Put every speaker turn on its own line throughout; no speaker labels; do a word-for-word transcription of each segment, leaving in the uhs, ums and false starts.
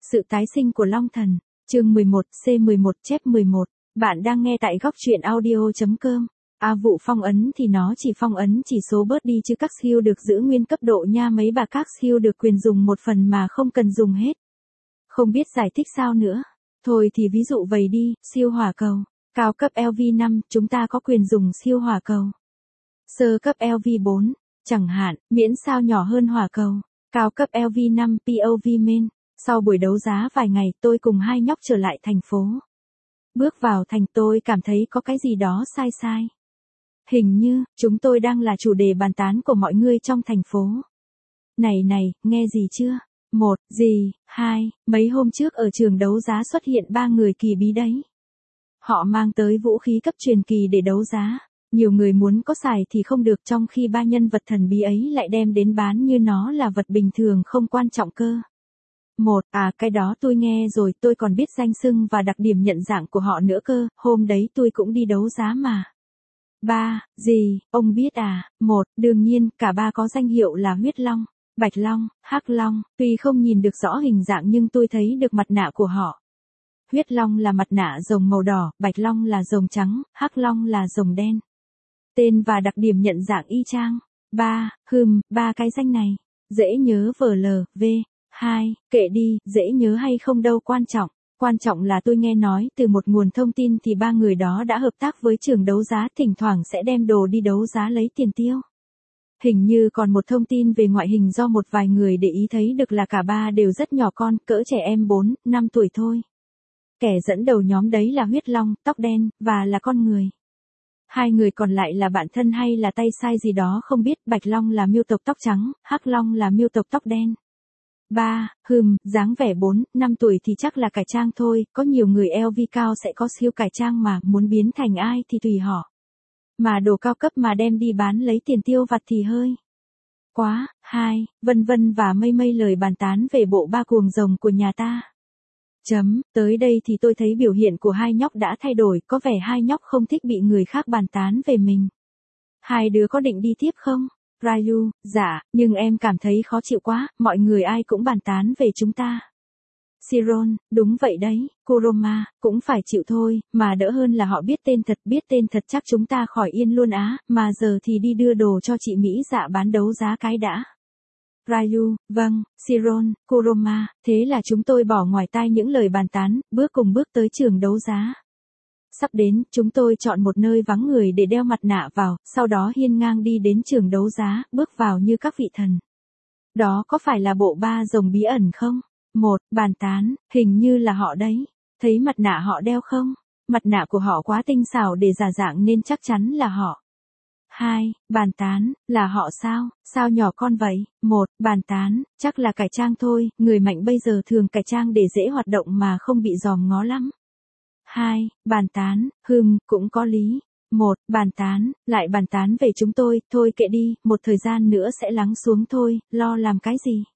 Sự tái sinh của Long Thần, chương mười một C mười một chép mười một, bạn đang nghe tại góc truyện audio.com. À vụ phong ấn thì nó chỉ phong ấn chỉ số bớt đi chứ các skill được giữ nguyên cấp độ nha, mấy bà các skill được quyền dùng một phần mà không cần dùng hết. Không biết giải thích sao nữa. Thôi thì ví dụ vậy đi, siêu hỏa cầu. Cao cấp L V năm, chúng ta có quyền dùng siêu hỏa cầu. Sơ cấp L V bốn, chẳng hạn, miễn sao nhỏ hơn hỏa cầu. Cao cấp L V năm pê o vê main. Sau buổi đấu giá vài ngày, tôi cùng hai nhóc trở lại thành phố. Bước vào thành tôi cảm thấy có cái gì đó sai sai. Hình như, chúng tôi đang là chủ đề bàn tán của mọi người trong thành phố. Này này, nghe gì chưa? Một, gì, hai, mấy hôm trước ở trường đấu giá xuất hiện ba người kỳ bí đấy. Họ mang tới vũ khí cấp truyền kỳ để đấu giá. Nhiều người muốn có xài thì không được, trong khi ba nhân vật thần bí ấy lại đem đến bán như nó là vật bình thường không quan trọng cơ. Một, à cái đó tôi nghe rồi, tôi còn biết danh xưng và đặc điểm nhận dạng của họ nữa cơ, hôm đấy tôi cũng đi đấu giá mà. Ba, gì, ông biết à? Một, đương nhiên, cả ba có danh hiệu là Huyết Long, Bạch Long, Hắc Long, tuy không nhìn được rõ hình dạng nhưng tôi thấy được mặt nạ của họ. Huyết Long là mặt nạ rồng màu đỏ, Bạch Long là rồng trắng, Hắc Long là rồng đen. Tên và đặc điểm nhận dạng y chang. Ba, hừm, ba cái danh này. Dễ nhớ vờ lờ, v. Hai, kệ đi, dễ nhớ hay không đâu quan trọng. Quan trọng là tôi nghe nói từ một nguồn thông tin thì ba người đó đã hợp tác với trường đấu giá, thỉnh thoảng sẽ đem đồ đi đấu giá lấy tiền tiêu. Hình như còn một thông tin về ngoại hình do một vài người để ý thấy được là cả ba đều rất nhỏ con, cỡ trẻ em bốn, năm tuổi thôi. Kẻ dẫn đầu nhóm đấy là Huyết Long, tóc đen, và là con người. Hai người còn lại là bạn thân hay là tay sai gì đó không biết, Bạch Long là miêu tộc tóc trắng, Hắc Long là miêu tộc tóc đen. Ba, hừm, dáng vẻ bốn, năm tuổi thì chắc là cải trang thôi, có nhiều người L V cao sẽ có siêu cải trang mà, muốn biến thành ai thì tùy họ. Mà đồ cao cấp mà đem đi bán lấy tiền tiêu vặt thì hơi quá. Hai, vân vân và mây mây lời bàn tán về bộ ba cuồng rồng của nhà ta. Chấm, tới đây thì tôi thấy biểu hiện của hai nhóc đã thay đổi, có vẻ hai nhóc không thích bị người khác bàn tán về mình. Hai đứa có định đi tiếp không? Ryu, dạ, nhưng em cảm thấy khó chịu quá, mọi người ai cũng bàn tán về chúng ta. Siron, đúng vậy đấy, Kuroma, cũng phải chịu thôi, mà đỡ hơn là họ biết tên thật, biết tên thật chắc chúng ta khỏi yên luôn á, mà giờ thì đi đưa đồ cho chị Mỹ Dạ bán đấu giá cái đã. Ryu, vâng, Siron, Kuroma, thế là chúng tôi bỏ ngoài tai những lời bàn tán, bước cùng bước tới trường đấu giá. Sắp đến, chúng tôi chọn một nơi vắng người để đeo mặt nạ vào, sau đó hiên ngang đi đến trường đấu giá, bước vào như các vị thần. Đó có phải là bộ ba rồng bí ẩn không? Một, bàn tán, hình như là họ đấy. Thấy mặt nạ họ đeo không? Mặt nạ của họ quá tinh xảo để giả dạng nên chắc chắn là họ. Hai, bàn tán, là họ sao? Sao nhỏ con vậy? Một, bàn tán, chắc là cải trang thôi, người mạnh bây giờ thường cải trang để dễ hoạt động mà không bị dòm ngó lắm. Hai, bàn tán, hừm, cũng có lý. Một, bàn tán, lại bàn tán về chúng tôi, thôi kệ đi, một thời gian nữa sẽ lắng xuống thôi, lo làm cái gì?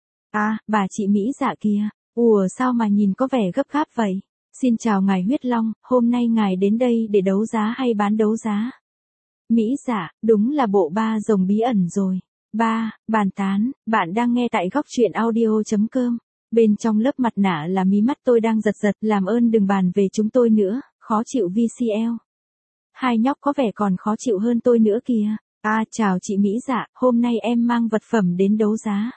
À, bà chị Mỹ Dạ kìa, ủa sao mà nhìn có vẻ gấp gáp vậy? Xin chào ngài Huyết Long, hôm nay ngài đến đây để đấu giá hay bán đấu giá? Mỹ Dạ, đúng là bộ ba rồng bí ẩn rồi. Ba, bàn tán, bạn đang nghe tại góc truyện audio.com. Bên trong lớp mặt nạ là mí mắt tôi đang giật giật, làm ơn đừng bàn về chúng tôi nữa, khó chịu vê xê lờ. Hai nhóc có vẻ còn khó chịu hơn tôi nữa kìa. À chào chị Mỹ Dạ, hôm nay em mang vật phẩm đến đấu giá.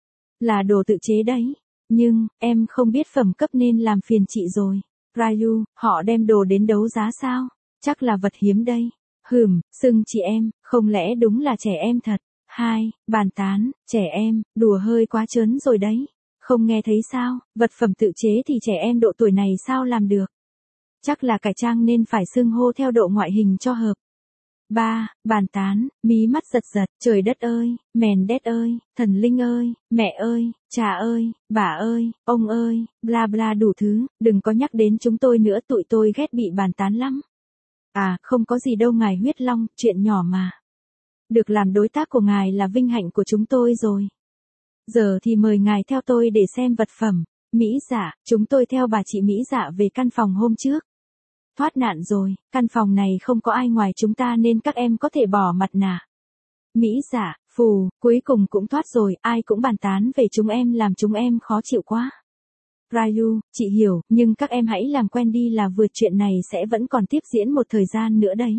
Là đồ tự chế đấy, nhưng, em không biết phẩm cấp nên làm phiền chị rồi. Ryu, họ đem đồ đến đấu giá sao? Chắc là vật hiếm đây. Hừm, xưng chị em, không lẽ đúng là trẻ em thật? Hai, bàn tán, trẻ em, đùa hơi quá trớn rồi đấy. Không nghe thấy sao, vật phẩm tự chế thì trẻ em độ tuổi này sao làm được? Chắc là cải trang nên phải xưng hô theo độ ngoại hình cho hợp. Ba, bàn tán, mí mắt giật giật, trời đất ơi, mèn đét ơi, thần linh ơi, mẹ ơi, cha ơi, bà ơi, ông ơi, bla bla đủ thứ, đừng có nhắc đến chúng tôi nữa, tụi tôi ghét bị bàn tán lắm. À, không có gì đâu ngài Huyết Long, chuyện nhỏ mà. Được làm đối tác của ngài là vinh hạnh của chúng tôi rồi. Giờ thì mời ngài theo tôi để xem vật phẩm. Mỹ Dạ, chúng tôi theo bà chị Mỹ Dạ về căn phòng hôm trước. Thoát nạn rồi, căn phòng này không có ai ngoài chúng ta nên các em có thể bỏ mặt nạ. Mỹ Dạ, phù, cuối cùng cũng thoát rồi, ai cũng bàn tán về chúng em làm chúng em khó chịu quá. Ryu, chị hiểu, nhưng các em hãy làm quen đi là vừa, chuyện này sẽ vẫn còn tiếp diễn một thời gian nữa đấy.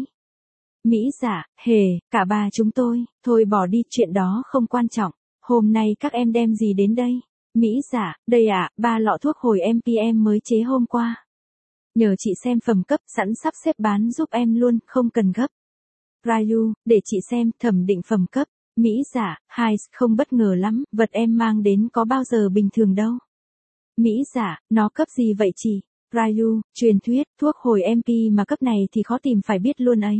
Mỹ Dạ, hề, cả ba chúng tôi, thôi bỏ đi, chuyện đó không quan trọng. Hôm nay các em đem gì đến đây? Mỹ Dạ, đây ạ, à, ba lọ thuốc hồi em pê em mới chế hôm qua. Nhờ chị xem phẩm cấp, sẵn sắp xếp bán giúp em luôn, không cần gấp. Ryu, để chị xem, thẩm định phẩm cấp. Mỹ Dạ, hai, không bất ngờ lắm, vật em mang đến có bao giờ bình thường đâu. Mỹ Dạ, nó cấp gì vậy chị? Ryu, truyền thuyết, thuốc hồi em pê mà cấp này thì khó tìm phải biết luôn ấy.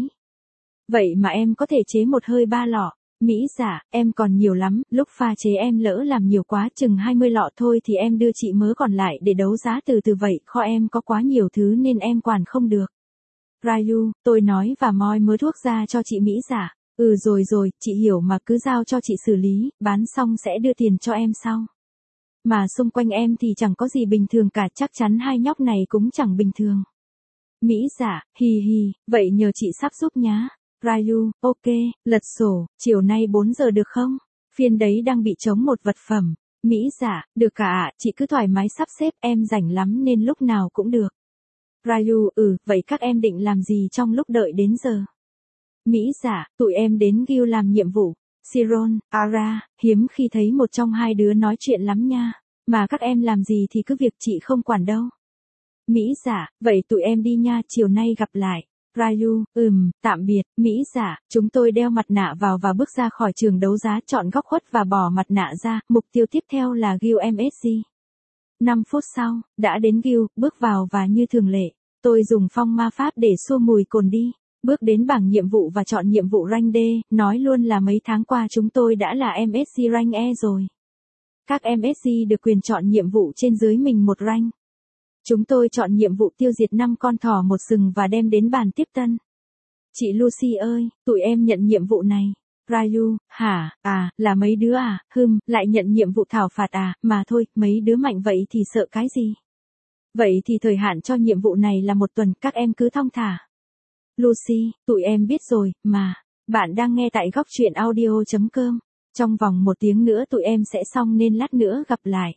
Vậy mà em có thể chế một hơi ba lọ. Mỹ Dạ, em còn nhiều lắm, lúc pha chế em lỡ làm nhiều quá, chừng hai mươi lọ thôi thì em đưa chị mớ còn lại để đấu giá từ từ vậy, kho em có quá nhiều thứ nên em quản không được. Ryu, tôi nói và moi mớ thuốc ra cho chị Mỹ Dạ. Ừ rồi rồi, chị hiểu mà, cứ giao cho chị xử lý, bán xong sẽ đưa tiền cho em sau. Mà xung quanh em thì chẳng có gì bình thường cả, chắc chắn hai nhóc này cũng chẳng bình thường. Mỹ Dạ, hì hì, vậy nhờ chị sắp giúp nhá. Ryu, ok, lật sổ, chiều nay bốn giờ được không? Phiên đấy đang bị trống một vật phẩm. Mỹ Dạ, được cả ạ, chị cứ thoải mái sắp xếp, em rảnh lắm nên lúc nào cũng được. Ryu, ừ, vậy các em định làm gì trong lúc đợi đến giờ? Mỹ Dạ, tụi em đến Gil làm nhiệm vụ. Siron, Ara, hiếm khi thấy một trong hai đứa nói chuyện lắm nha. Mà các em làm gì thì cứ việc, chị không quản đâu. Mỹ Dạ, vậy tụi em đi nha, chiều nay gặp lại. Ryu, ừm, tạm biệt. Mỹ Dạ, chúng tôi đeo mặt nạ vào và bước ra khỏi trường đấu giá, chọn góc khuất và bỏ mặt nạ ra. Mục tiêu tiếp theo là Gil em ét giê. năm phút sau, đã đến Gil, bước vào và như thường lệ, tôi dùng phong ma pháp để xua mùi cồn đi. Bước đến bảng nhiệm vụ và chọn nhiệm vụ rank D, nói luôn là mấy tháng qua chúng tôi đã là em ét giê rank E rồi. Các em ét giê được quyền chọn nhiệm vụ trên dưới mình một rank. Chúng tôi chọn nhiệm vụ tiêu diệt năm con thỏ một sừng và đem đến bàn tiếp tân. Chị Lucy ơi, tụi em nhận nhiệm vụ này. Ryu, hả, à, là mấy đứa à, hừm, lại nhận nhiệm vụ thảo phạt à, mà thôi, mấy đứa mạnh vậy thì sợ cái gì. Vậy thì thời hạn cho nhiệm vụ này là một tuần, các em cứ thong thả. Lucy, tụi em biết rồi, mà. Bạn đang nghe tại góc truyện audio chấm com. Trong vòng một tiếng nữa tụi em sẽ xong nên lát nữa gặp lại.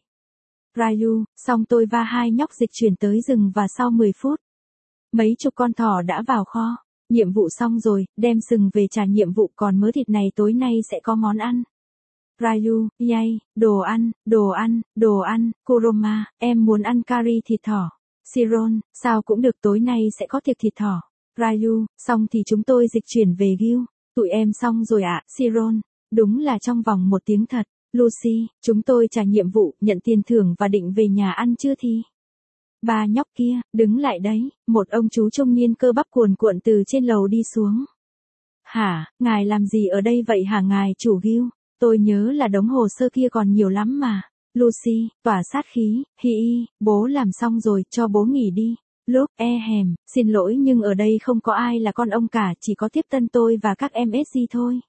Ryu, xong tôi va hai nhóc dịch chuyển tới rừng và sau mười phút. Mấy chục con thỏ đã vào kho. Nhiệm vụ xong rồi, đem sừng về trả nhiệm vụ, còn mớ thịt này tối nay sẽ có món ăn. Ryu, yay, đồ ăn, đồ ăn, đồ ăn, Kuroma, em muốn ăn curry thịt thỏ. Siron, sao cũng được, tối nay sẽ có tiệc thịt thỏ. Ryu, xong thì chúng tôi dịch chuyển về Gil. Tụi em xong rồi ạ, à, Siron. Đúng là trong vòng một tiếng thật. Lucy, chúng tôi trả nhiệm vụ, nhận tiền thưởng và định về nhà ăn trưa thì. Ba nhóc kia, đứng lại đấy, một ông chú trung niên cơ bắp cuồn cuộn từ trên lầu đi xuống. Hả, ngài làm gì ở đây vậy hả ngài chủ Gil? Tôi nhớ là đống hồ sơ kia còn nhiều lắm mà. Lucy, tỏa sát khí, hi y, bố làm xong rồi, cho bố nghỉ đi. Lúc, e hèm, xin lỗi nhưng ở đây không có ai là con ông cả, chỉ có tiếp tân tôi và các em ét giê thôi.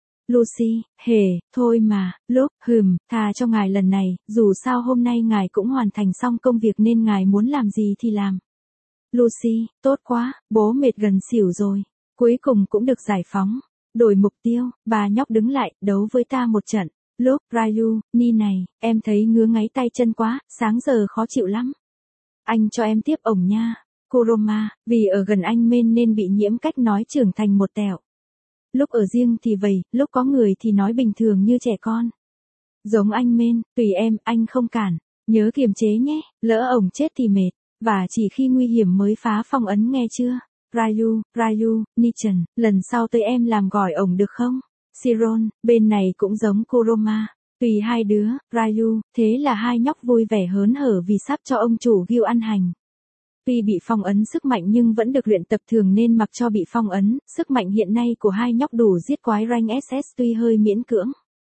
Lucy, hề, thôi mà, lúc, hừm, thà cho ngài lần này, dù sao hôm nay ngài cũng hoàn thành xong công việc nên ngài muốn làm gì thì làm. Lucy, tốt quá, bố mệt gần xỉu rồi, cuối cùng cũng được giải phóng. Đổi mục tiêu, bà nhóc đứng lại, đấu với ta một trận. Lúc, Ryu, ni này, em thấy ngứa ngáy tay chân quá, sáng giờ khó chịu lắm. Anh cho em tiếp ổng nha. Kuroma, vì ở gần anh men nên bị nhiễm cách nói trưởng thành một tẹo. Lúc ở riêng thì vậy, lúc có người thì nói bình thường như trẻ con. Giống anh men, tùy em, anh không cản. Nhớ kiềm chế nhé, lỡ ổng chết thì mệt. Và chỉ khi nguy hiểm mới phá phong ấn nghe chưa? Ryu, Ryu, Nichan, lần sau tới em làm gỏi ổng được không? Siron, bên này cũng giống Kuroma. Tùy hai đứa, Ryu, thế là hai nhóc vui vẻ hớn hở vì sắp cho ông chủ Gil ăn hành. Tuy bị phong ấn sức mạnh nhưng vẫn được luyện tập thường nên mặc cho bị phong ấn, sức mạnh hiện nay của hai nhóc đủ giết quái rank ét ét tuy hơi miễn cưỡng.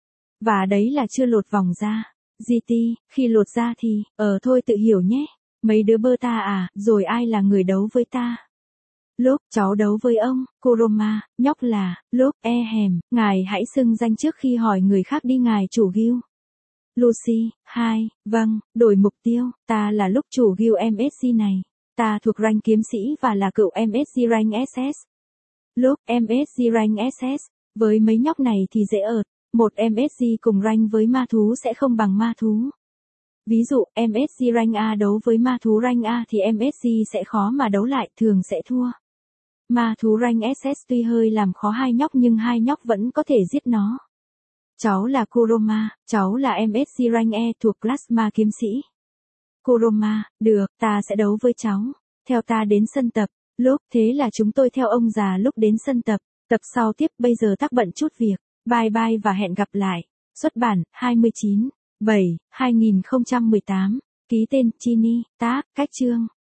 Và đấy là chưa lột vòng ra. giê tê, khi lột ra thì, ờ thôi tự hiểu nhé. Mấy đứa bơ ta à, rồi ai là người đấu với ta? Lúc, cháu đấu với ông, Kuroma, nhóc là, lúc, e hèm, ngài hãy xưng danh trước khi hỏi người khác đi ngài chủ Gil. Lucy, hai, vâng, đổi mục tiêu, ta là lúc chủ Gil em ét giê này. Ta thuộc rank kiếm sĩ và là cựu em ét giê rank ét ét. Lúc, em ét giê rank ét ét, với mấy nhóc này thì dễ ợt, một em ét giê cùng rank với ma thú sẽ không bằng ma thú. Ví dụ, em ét giê rank A đấu với ma thú rank A thì em ét giê sẽ khó mà đấu lại, thường sẽ thua. Ma thú rank ét ét tuy hơi làm khó hai nhóc nhưng hai nhóc vẫn có thể giết nó. Cháu là Kuroma, cháu là em ét giê rank E thuộc class ma kiếm sĩ. Kuroma, được, ta sẽ đấu với cháu. Theo ta đến sân tập. Lúc, thế là chúng tôi theo ông già lúc đến sân tập. Tập sau tiếp, bây giờ tác bận chút việc. Bye bye và hẹn gặp lại. Xuất bản, hai mươi chín, bảy, hai nghìn không trăm mười tám. Ký tên, Chini, tác, cách chương.